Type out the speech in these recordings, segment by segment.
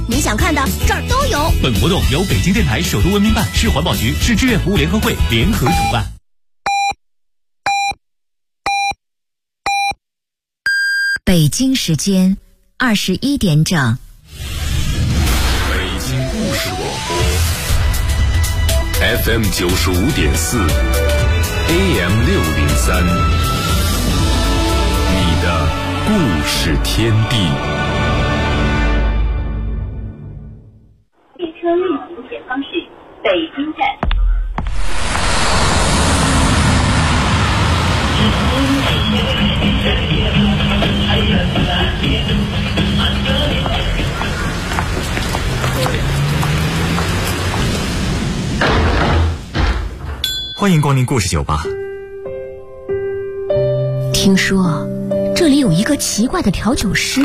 你想看的这儿都有。 本活动由北京电台首都文明办、市环保局、市志愿服务联合会联合主办。 北京时间21点整。 北京故事广播 FM 95.4 AM 603，你的故事天地。 列车运行前方是北京站。 欢迎光临故事酒吧。 听说这里有一个奇怪的调酒师，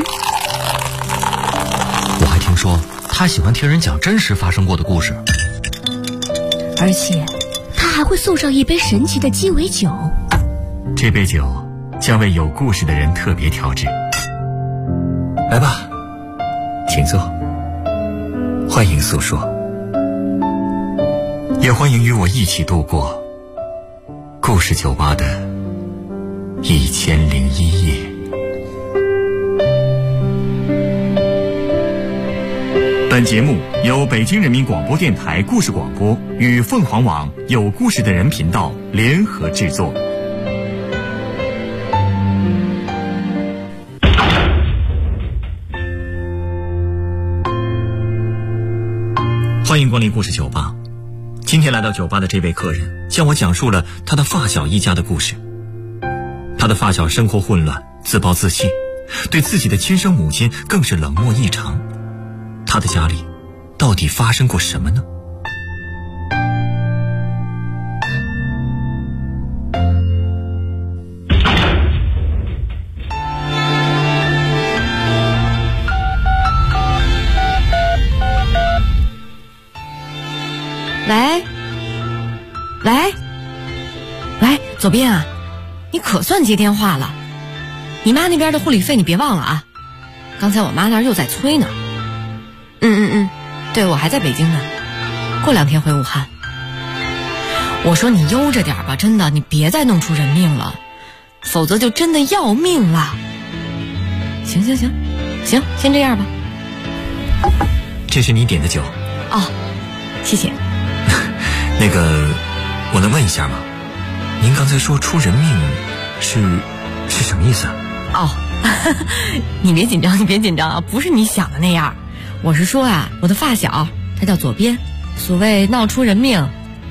我还听说他喜欢听人讲真实发生过的故事， 而且他还会送上一杯神奇的鸡尾酒。 这杯酒将为有故事的人特别调制。来吧，请坐，欢迎诉说，也欢迎与我一起度过故事酒吧的1001夜。本节目由北京人民广播电台故事广播与凤凰网有故事的人频道联合制作。欢迎光临故事酒吧。今天来到酒吧的这位客人向我讲述了他的发小一家的故事。他的发小生活混乱，自暴自弃，对自己的亲生母亲更是冷漠异常。他的家里到底发生过什么呢？ 喂，左边啊，你可算接电话了。你妈那边的护理费你别忘了啊。刚才我妈那儿又在催呢。对，我还在北京呢，过2天回武汉。我说你悠着点吧，真的，你别再弄出人命了，否则就真的要命了。行，先这样吧。 这是你点的酒。 哦，谢谢。 那个，我能问一下吗？您刚才说出人命是什么意思啊？ 哦，你别紧张啊，不是你想的那样。我是说啊，我的发小他叫左边，所谓闹出人命，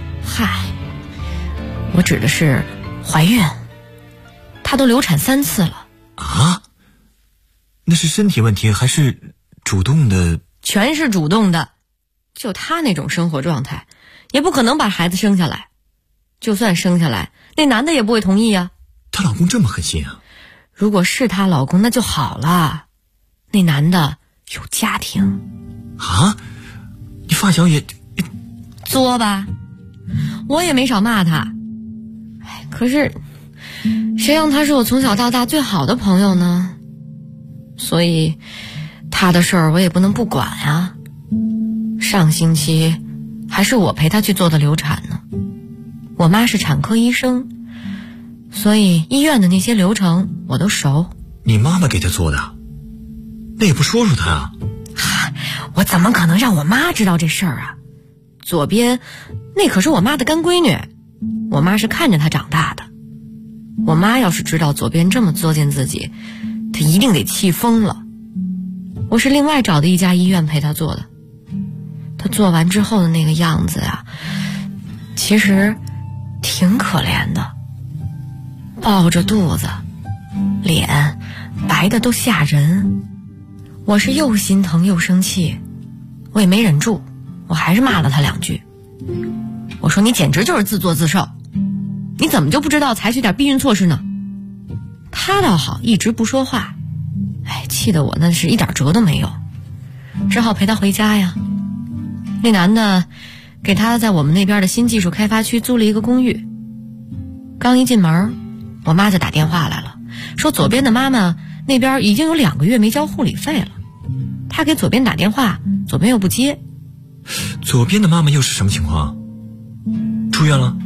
我指的是怀孕，她都流产3次了。 啊？那是身体问题还是主动的？ 全是主动的，就她那种生活状态，也不可能把孩子生下来。就算生下来，那男的也不会同意啊。 她老公这么狠心啊？ 如果是她老公那就好了，那男的有家庭。 啊？你发小也作吧？我也没少骂他。可是谁让他是我从小到大最好的朋友呢？所以他的事儿我也不能不管啊。上星期还是我陪他去做的流产呢。我妈是产科医生，所以医院的那些流程我都熟。 你妈妈给他做的？那也不说说他啊？ 我怎么可能让我妈知道这事儿啊？左边那可是我妈的干闺女，我妈是看着她长大的。我妈要是知道左边这么作践自己，她一定得气疯了。我是另外找的一家医院陪她做的。她做完之后的那个样子啊，其实挺可怜的，抱着肚子，脸白的都吓人。我是又心疼又生气，我也没忍住，我还是骂了她2句。我说你简直就是自作自受，你怎么就不知道采取点避孕措施呢？她倒好，一直不说话，气得我那是一点辙都没有，只好陪她回家呀。那男的给她在我们那边的新技术开发区租了一个公寓。刚一进门，我妈就打电话来了，说左边的妈妈那边已经有2个月没交护理费了，她他给左边打电话，左边又不接。 左边的妈妈又是什么情况？出院了？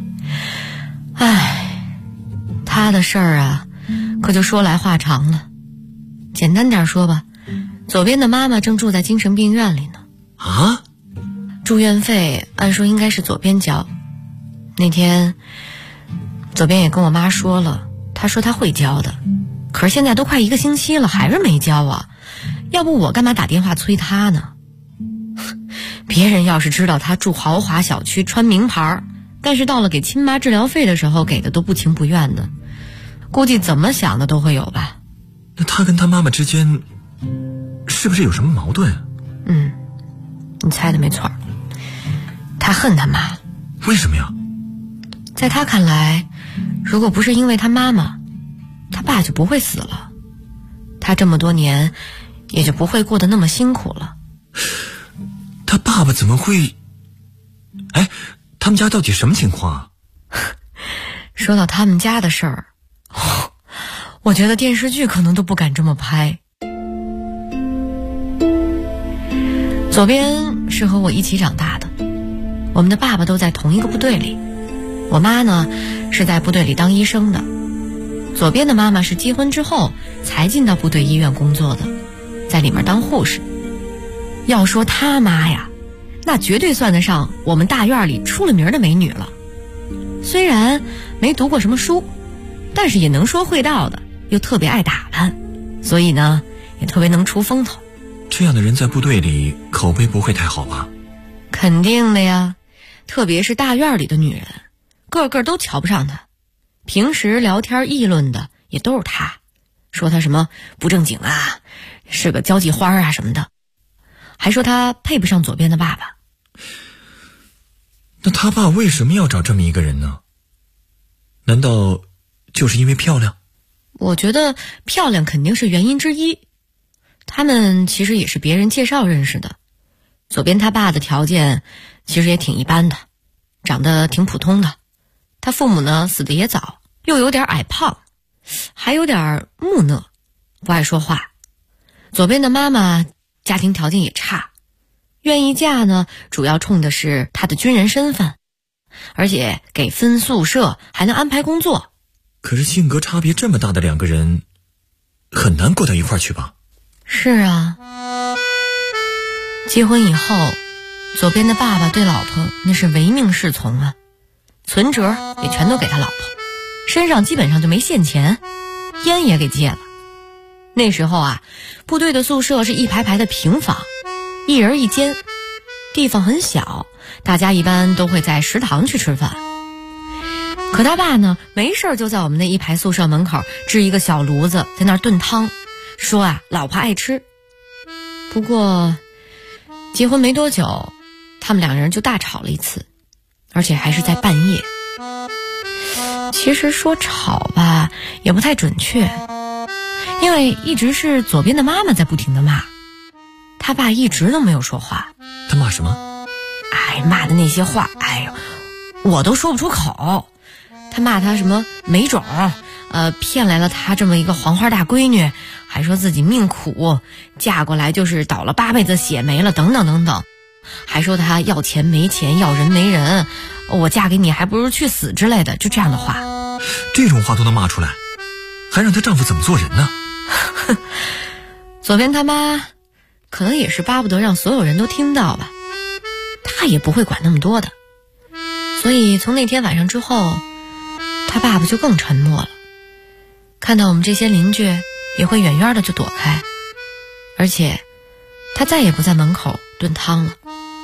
他的事儿啊，可就说来话长了。简单点说吧，左边的妈妈正住在精神病院里呢。 啊？ 住院费按说应该是左边交。那天左边也跟我妈说了，她说她会交的，可是现在都快1个星期了，还是没交啊。要不我干嘛打电话催她呢？别人要是知道她住豪华小区穿名牌，但是到了给亲妈治疗费的时候给的都不情不愿的，估计怎么想的都会有吧。 那她跟她妈妈之间是不是有什么矛盾？ 你猜的没错，她恨她妈。 为什么呀？ 在她看来，如果不是因为她妈妈，她爸就不会死了，她这么多年也就不会过得那么辛苦了。 他爸爸怎么会？他们家到底什么情况啊？ 说到他们家的事儿，我觉得电视剧可能都不敢这么拍。左边是和我一起长大的，我们的爸爸都在同一个部队里，我妈呢是在部队里当医生的。左边的妈妈是结婚之后才进到部队医院工作的，在里面当护士。要说他妈呀，那绝对算得上我们大院里出了名的美女了。虽然没读过什么书，但是也能说会道的，又特别爱打扮，所以呢也特别能出风头。 这样的人在部队里口碑不会太好吧？ 肯定的呀，特别是大院里的女人，个个都瞧不上她。平时聊天议论的也都是她，说她什么不正经啊，是个交际花啊什么的，还说她配不上左边的爸爸。 那他爸为什么要找这么一个人呢？难道就是因为漂亮？ 我觉得漂亮肯定是原因之一，他们其实也是别人介绍认识的。左边他爸的条件其实也挺一般的，长得挺普通的。他父母呢死得也早，又有点矮胖，还有点木讷，不爱说话。左边的妈妈家庭条件也差，愿意嫁呢主要冲的是她的军人身份，而且给分宿舍，还能安排工作。 可是性格差别这么大的两个人很难过到一块儿去吧？ 是啊，结婚以后左边的爸爸对老婆那是唯命是从啊，存折也全都给他老婆，身上基本上就没现钱，烟也给戒了。那时候啊，部队的宿舍是一排排的平房，一人一间，地方很小，大家一般都会在食堂去吃饭。可他爸呢，没事就在我们那一排宿舍门口支一个小炉子，在那儿炖汤，说啊老婆爱吃。不过结婚没多久，他们两人就大吵了一次，而且还是在半夜。其实说吵吧也不太准确，因为一直是左边的妈妈在不停的骂，他爸一直都没有说话。 他骂什么？ 骂的那些话，我都说不出口。他骂他什么没种，骗来了他这么一个黄花大闺女，还说自己命苦，嫁过来就是倒了8辈子血没了，等等等等，还说他要钱没钱，要人没人，我嫁给你还不如去死之类的，就这样的话。 这种话都能骂出来，还让她丈夫怎么做人呢？ 左边他妈可能也是巴不得让所有人都听到吧，他也不会管那么多的。所以从那天晚上之后，他爸爸就更沉默了，看到我们这些邻居也会远远的就躲开，而且他再也不在门口炖汤了。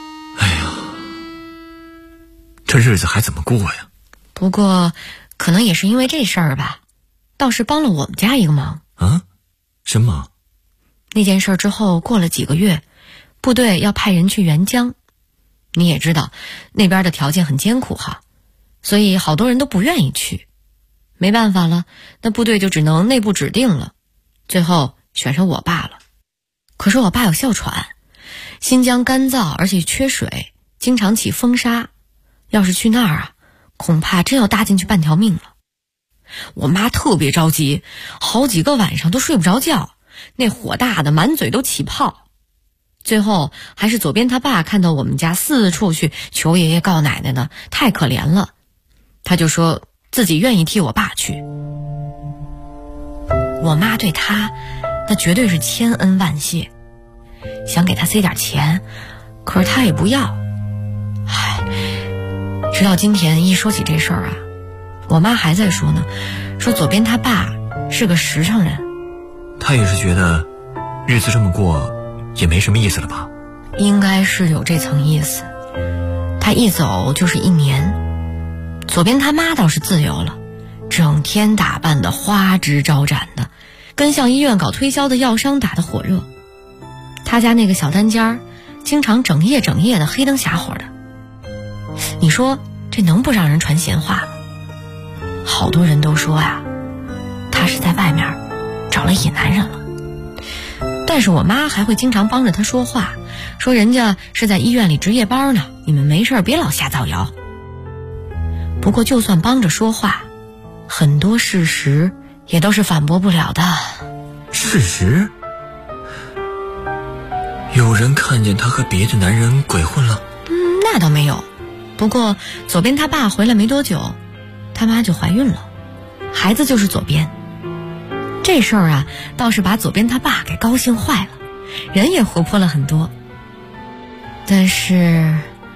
这日子还怎么过呀？ 不过可能也是因为这事儿吧，倒是帮了我们家一个忙。 啊？什么忙？ 那件事之后过了几个月，部队要派人去援疆，你也知道那边的条件很艰苦哈，所以好多人都不愿意去。没办法了，那部队就只能内部指定了，最后选上我爸了。可是我爸有哮喘，新疆干燥而且缺水，经常起风沙，要是去那儿啊，恐怕真要搭进去半条命了。我妈特别着急，好几个晚上都睡不着觉，那火大的满嘴都起泡。 最后还是左边他爸看到我们家四处去求爷爷告奶奶的，太可怜了，他就说自己愿意替我爸去。我妈对他那绝对是千恩万谢，想给他塞点钱，可是他也不要。直到今天一说起这事儿啊，我妈还在说呢，说左边他爸是个实诚人。 他也是觉得日子这么过也没什么意思了吧？ 应该是有这层意思。他一走就是1年，左边他妈倒是自由了，整天打扮的花枝招展的，跟向医院搞推销的药商打得火热。他家那个小单间经常整夜的黑灯瞎火的，你说这能不让人传闲话吗？好多人都说呀，他是在外面找了野男人了。但是我妈还会经常帮着他说话，说人家是在医院里值夜班呢，你们没事别老瞎造谣。不过就算帮着说话，很多事实也都是反驳不了的。 事实？有人看见他和别的男人鬼混了？ 那倒没有。不过左边他爸回来没多久，他妈就怀孕了，孩子就是左边。这事儿啊，倒是把左边他爸给高兴坏了，人也活泼了很多。但是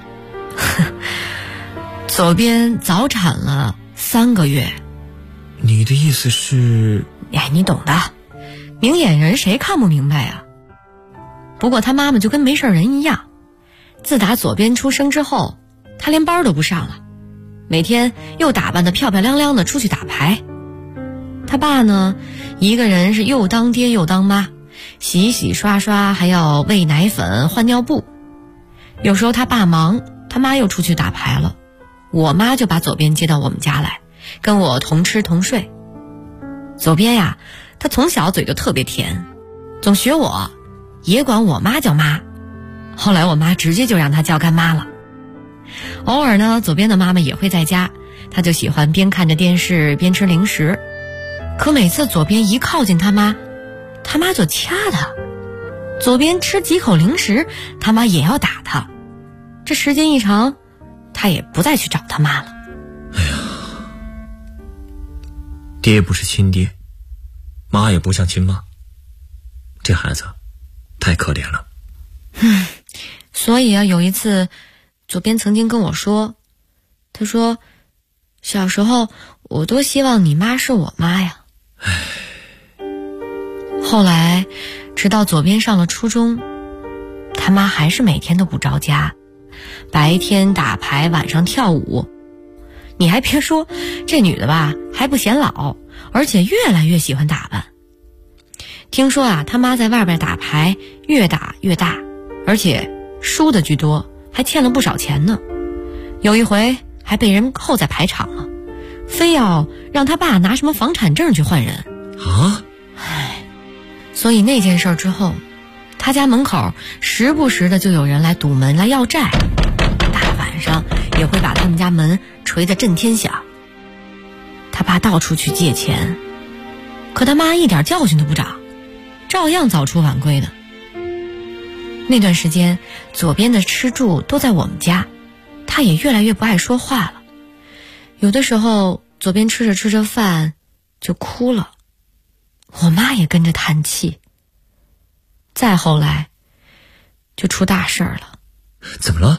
左边早产了3个月。 你的意思是？ 你懂的，明眼人谁看不明白啊？不过他妈妈就跟没事人一样，自打左边出生之后，他连班都不上了，每天又打扮得漂漂亮亮的出去打牌。他爸呢，一个人是又当爹又当妈，洗洗刷刷，还要喂奶粉换尿布。有时候他爸忙，他妈又出去打牌了，我妈就把左边接到我们家来，跟我同吃同睡。左边呀，他从小嘴就特别甜，总学我，也管我妈叫妈。后来我妈直接就让他叫干妈了。偶尔呢，左边的妈妈也会在家，他就喜欢边看着电视边吃零食。可每次左边一靠近他妈就掐他，左边吃几口零食，他妈也要打他。这时间一长，他也不再去找他妈了。 爹不是亲爹，妈也不像亲妈，这孩子太可怜了。 所以啊，有一次左边曾经跟我说，他说小时候我多希望你妈是我妈呀。后来直到左边上了初中，他妈还是每天都不着家，白天打牌，晚上跳舞。你还别说，这女的吧还不显老，而且越来越喜欢打扮。听说啊，他妈在外边打牌越打越大，而且输的居多，还欠了不少钱呢。有一回还被人扣在牌场了，非要让他爸拿什么房产证去换人啊！ 所以那件事之后，他家门口时不时的就有人来堵门来要债，大晚上也会把他们家门锤得震天响。他爸到处去借钱，可他妈一点教训都不长，照样早出晚归的。那段时间左边的吃住都在我们家，他也越来越不爱说话了。有的时候左边吃着吃着饭就哭了，我妈也跟着叹气。再后来就出大事了。 怎么了？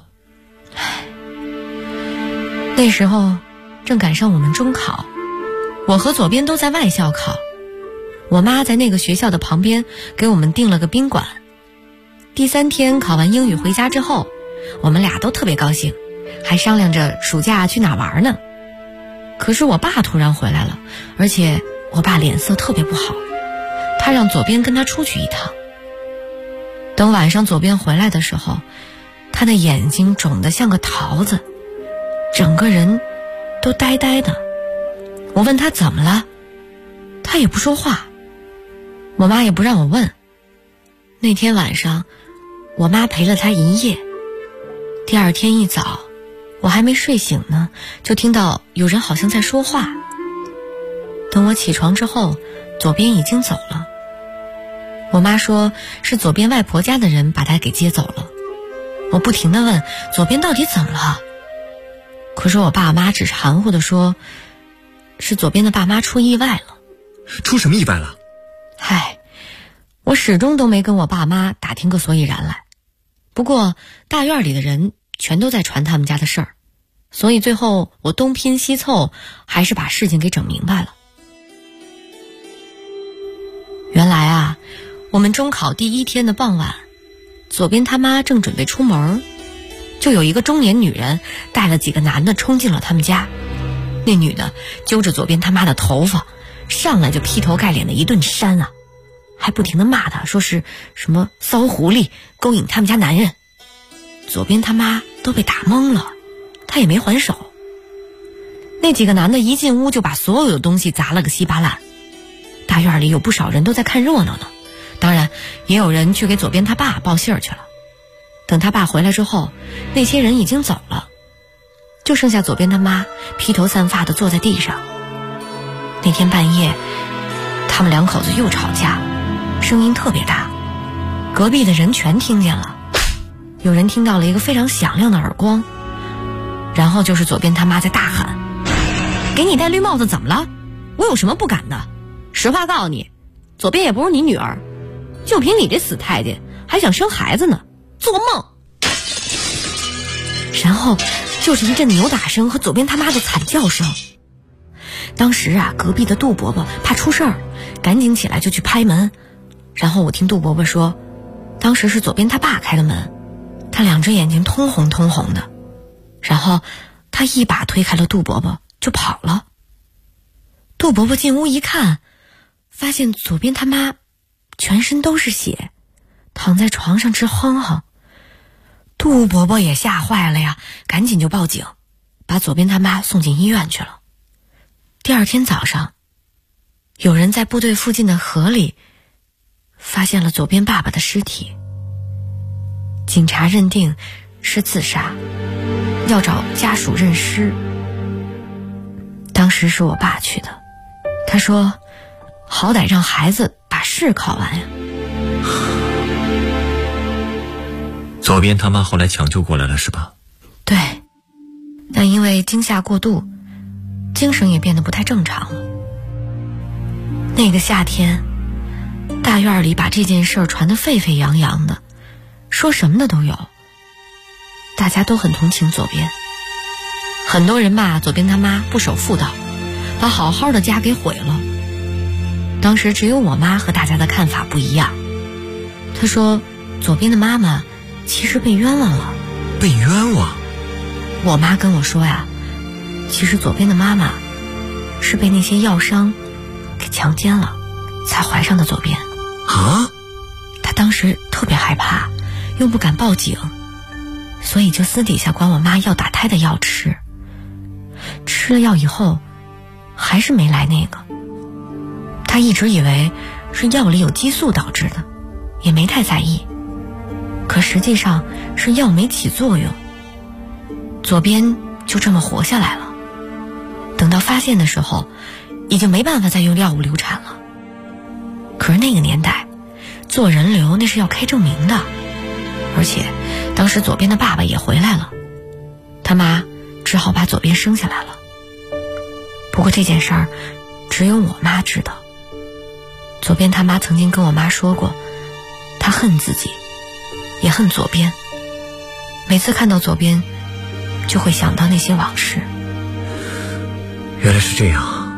那时候正赶上我们中考，我和左边都在外校考，我妈在那个学校的旁边给我们订了个宾馆。第3天考完英语回家之后，我们俩都特别高兴，还商量着暑假去哪玩呢。可是我爸突然回来了，而且我爸脸色特别不好，他让左边跟他出去一趟。等晚上左边回来的时候，他的眼睛肿得像个桃子，整个人都呆呆的。我问他怎么了，他也不说话，我妈也不让我问。那天晚上我妈陪了他一夜，第2天一早我还没睡醒呢，就听到有人好像在说话。等我起床之后，左边已经走了。 我妈说是左边外婆家的人把她给接走了。我不停地问左边到底怎么了，可是我爸妈只是含糊地说是左边的爸妈出意外了。 出什么意外了？ 嗨，我始终都没跟我爸妈打听个所以然来。不过大院里的人全都在传他们家的事儿，所以最后我东拼西凑，还是把事情给整明白了。原来啊，我们中考第1天的傍晚，左边他妈正准备出门，就有一个中年女人带了几个男的冲进了他们家。那女的揪着左边他妈的头发，上来就劈头盖脸的一顿扇啊，还不停地骂他，说是什么骚狐狸勾引他们家男人。左边他妈都被打懵了，他也没还手。那几个男的一进屋就把所有的东西砸了个稀巴烂。大院里有不少人都在看热闹呢，当然也有人去给左边他爸报信儿去了。等他爸回来之后，那些人已经走了，就剩下左边他妈披头散发地坐在地上。那天半夜，他们两口子又吵架，声音特别大，隔壁的人全听见了。有人听到了一个非常响亮的耳光，然后就是左边他妈在大喊：给你戴绿帽子怎么了？我有什么不敢的？实话告诉你，左边也不是你女儿，就凭你这死太监还想生孩子呢，做梦！然后就是一阵扭打声和左边他妈的惨叫声。当时啊，隔壁的杜伯伯怕出事儿，赶紧起来就去拍门。然后我听杜伯伯说，当时是左边他爸开的门，他2只眼睛通红通红的，然后他一把推开了杜伯伯就跑了。杜伯伯进屋一看，发现左边他妈全身都是血，躺在床上直哼哼。杜伯伯也吓坏了呀，赶紧就报警，把左边他妈送进医院去了。第2天早上，有人在部队附近的河里发现了左边爸爸的尸体。警察认定是自杀，要找家属认尸。当时是我爸去的，他说好歹让孩子把试考完呀。 左边他妈后来抢救过来了是吧？ 对，但因为惊吓过度，精神也变得不太正常了。那个夏天，大院里把这件事儿传得沸沸扬扬的，说什么的都有，大家都很同情左边。很多人骂左边他妈不守妇道，把好好的家给毁了。当时只有我妈和大家的看法不一样，她说左边的妈妈其实被冤枉了。 被冤枉？ 我妈跟我说呀，其实左边的妈妈是被那些药商给强奸了，才怀上的左边。 啊？ 她当时特别害怕，又不敢报警，所以就私底下管我妈要打胎的药吃。吃了药以后，还是没来那个。她一直以为是药里有激素导致的，也没太在意。可实际上是药没起作用，左边就这么活下来了。等到发现的时候，已经没办法再用药物流产了。可是那个年代做人流那是要开证明的，而且当时左边的爸爸也回来了，他妈只好把左边生下来了。不过这件事儿只有我妈知道。左边他妈曾经跟我妈说过，她恨自己也恨左边，每次看到左边就会想到那些往事。 原来是这样，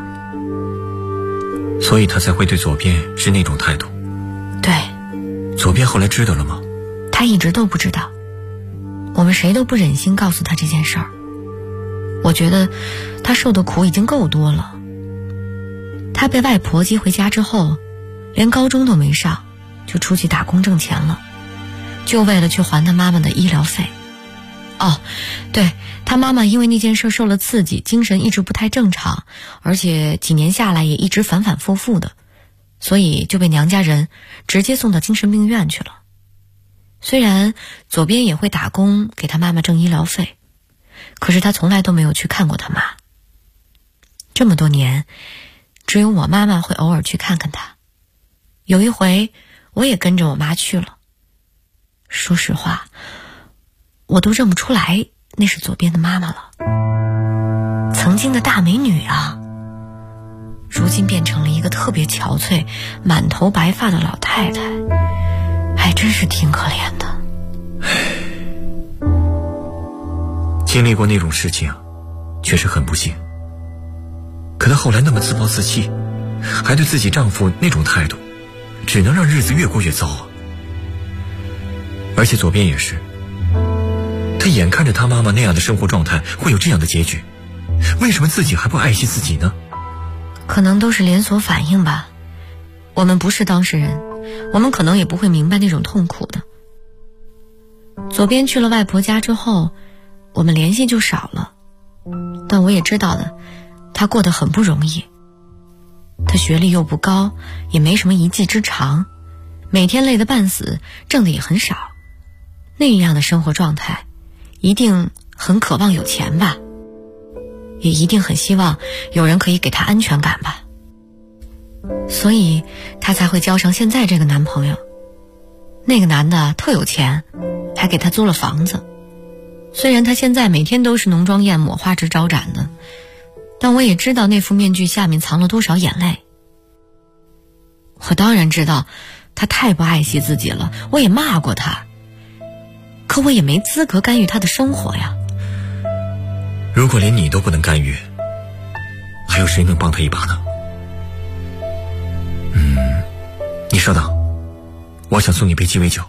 所以他才会对左边是那种态度。 对。 左边后来知道了吗？ 他一直都不知道，我们谁都不忍心告诉他这件事儿。我觉得他受的苦已经够多了。他被外婆接回家之后，连高中都没上，就出去打工挣钱了，就为了去还他妈妈的医疗费。哦，对，他妈妈因为那件事受了刺激，精神一直不太正常，而且几年下来也一直反反复复的，所以就被娘家人直接送到精神病院去了。虽然左边也会打工给他妈妈挣医疗费，可是他从来都没有去看过他妈。这么多年，只有我妈妈会偶尔去看看他。有一回我也跟着我妈去了。说实话，我都认不出来那是左边的妈妈了。曾经的大美女啊，如今变成了一个特别憔悴、满头白发的老太太，还真是挺可怜的。 经历过那种事情，确实很不幸。可她后来那么自暴自弃，还对自己丈夫那种态度，只能让日子越过越糟啊。而且左边也是，他眼看着他妈妈那样的生活状态会有这样的结局，为什么自己还不爱惜自己呢？ 可能都是连锁反应吧。我们不是当事人，我们可能也不会明白那种痛苦的。左边去了外婆家之后，我们联系就少了，但我也知道的，他过得很不容易。他学历又不高，也没什么一技之长，每天累得半死，挣的也很少。那样的生活状态，一定很渴望有钱吧，也一定很希望有人可以给他安全感吧。所以他才会交上现在这个男朋友。那个男的特有钱，还给他租了房子。虽然他现在每天都是浓妆艳抹、花枝招展的，但我也知道那副面具下面藏了多少眼泪。我当然知道他太不爱惜自己了，我也骂过他，可我也没资格干预他的生活呀。 如果连你都不能干预，还有谁能帮他一把呢？你稍等，我想送你杯鸡尾酒。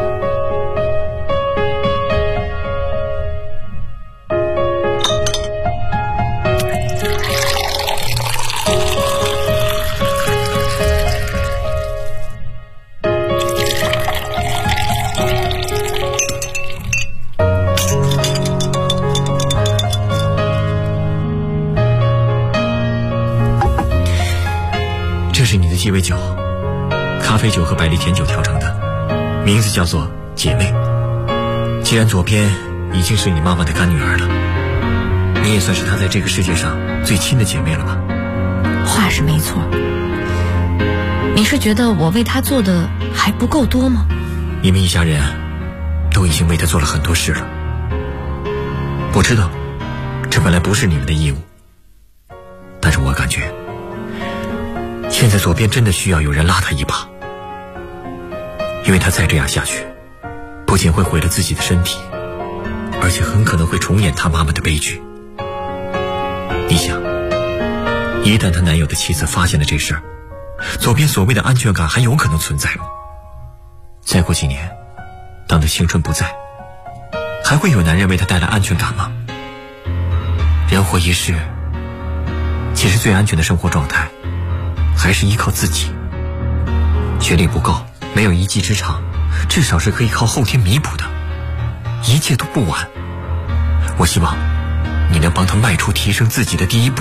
这是你的鸡尾酒，咖啡酒和百利甜酒调成的，名字叫做姐妹。既然左边已经是你妈妈的干女儿了，你也算是她在这个世界上最亲的姐妹了吧？ 话是没错，你是觉得我为她做的还不够多吗？ 你们一家人都已经为她做了很多事了。我知道这本来不是你们的义务，但是我感觉现在左边真的需要有人拉他一把，因为他再这样下去，不仅会毁了自己的身体，而且很可能会重演他妈妈的悲剧。你想，一旦她男友的妻子发现了这事儿，左边所谓的安全感还有可能存在吗？再过几年，当她青春不在，还会有男人为她带来安全感吗？人活一世，其实最安全的生活状态还是依靠自己。学历不够，没有一技之长，至少是可以靠后天弥补的，一切都不晚。我希望你能帮他迈出提升自己的第一步。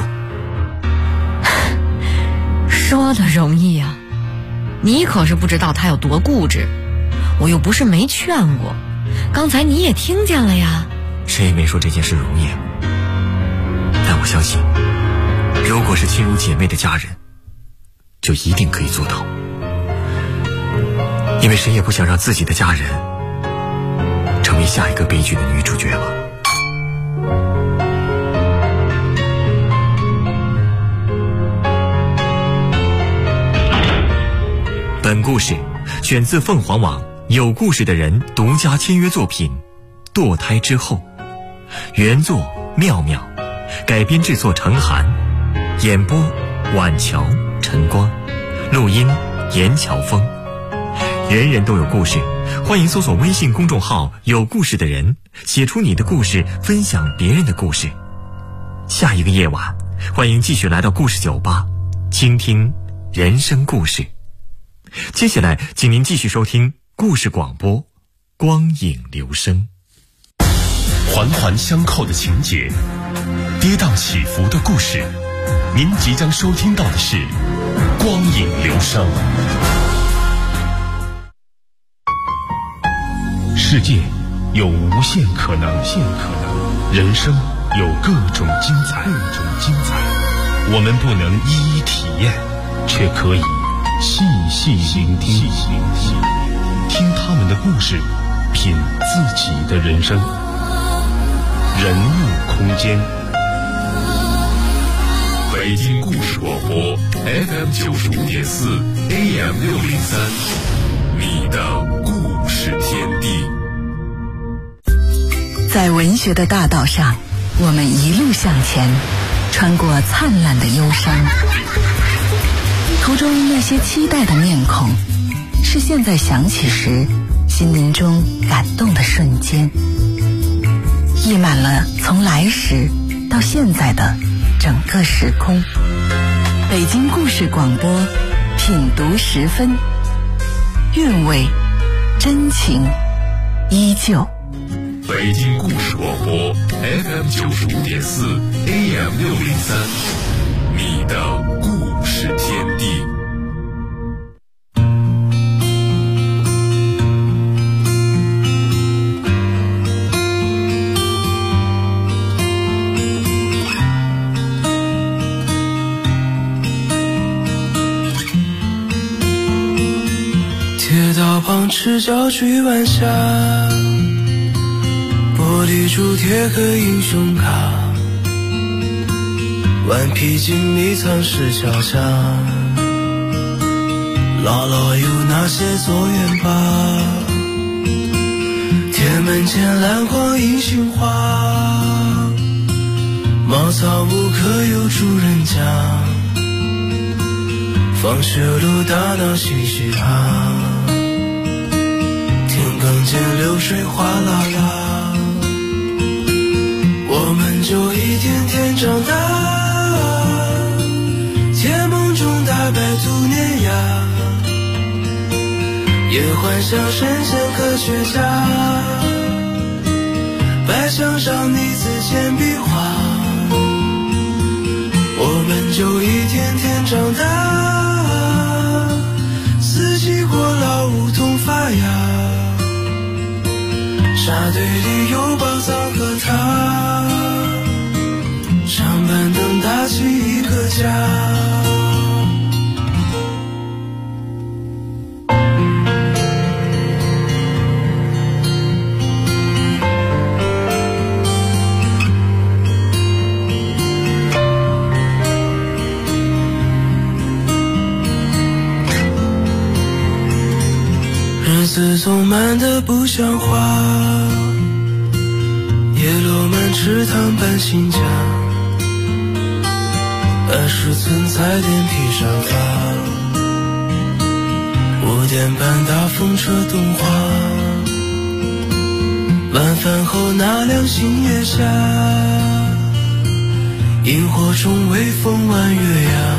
说的容易啊，你可是不知道他有多固执，我又不是没劝过，刚才你也听见了呀。 谁也没说这件事容易，但我相信，如果是亲如姐妹的家人，就一定可以做到，因为谁也不想让自己的家人成为下一个悲剧的女主角吧。本故事选自凤凰网有故事的人独家签约作品《堕胎之后》，原作妙妙，改编制作程涵，演播婉乔、陈光，录音严乔峰。人人都有故事，欢迎搜索微信公众号有故事的人，写出你的故事，分享别人的故事。下一个夜晚，欢迎继续来到故事酒吧，倾听人生故事。接下来请您继续收听故事广播，光影留声。 环环相扣的情节，跌宕起伏的故事，您即将收听到的是光影留声。世界有无限可能，人生有各种精彩，我们不能一一体验，却可以细细聆听，听他们的故事，品自己的人生。人物空间， 北京故事广播 FM 95.4 AM 603，你的故事天地。 在文学的大道上，我们一路向前，穿过灿烂的忧伤。途中那些期待的面孔，是现在想起时心灵中感动的瞬间，溢满了从来时到现在的整个时空。北京故事广播，品读时分，韵味真情依旧。 北京故事广播 FM 95.4 AM 603，你的故事天地。 铁道旁赤脚追晚霞，玻璃珠贴个英雄卡，顽皮筋迷藏石桥下，姥姥有那些作业吧。天门前蓝光映杏花，茅草屋可有住人家，放学路打闹嘻嘻哈，田埂间流水哗啦啦，我们就一天天长大，甜梦中打败兔年呀，也幻想神仙科学家，白墙上你字简笔画，我们就一天天长大，四季过老梧桐发芽，沙堆里有宝藏和他，长板凳搭起一个家。日子总慢得不像话，叶落满池塘搬新家，20寸彩电披上发，5点半大风车动画，晚饭后那辆星夜下，萤火虫微风弯月牙，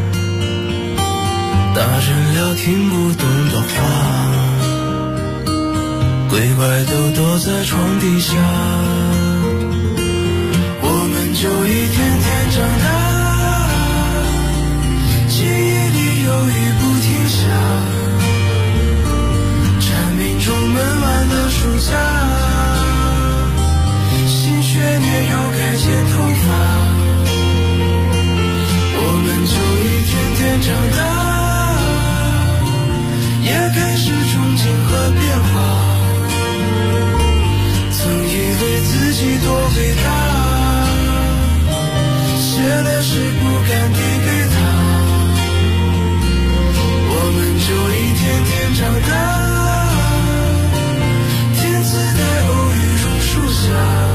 大人聊听不懂的话，鬼怪都躲在床底下，我们就一天天长大，记忆里有雨不停下，蝉鸣中闷完的暑假，新学年又该剪头发，我们就一天天长大，也开始憧憬和变化，曾以为自己多伟大，写的诗不敢递给他，我们就一天天长大，天自带偶遇榕树下，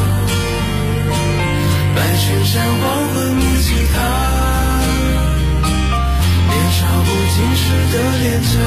白衬衫黄昏木吉他，年少不经事的脸颊。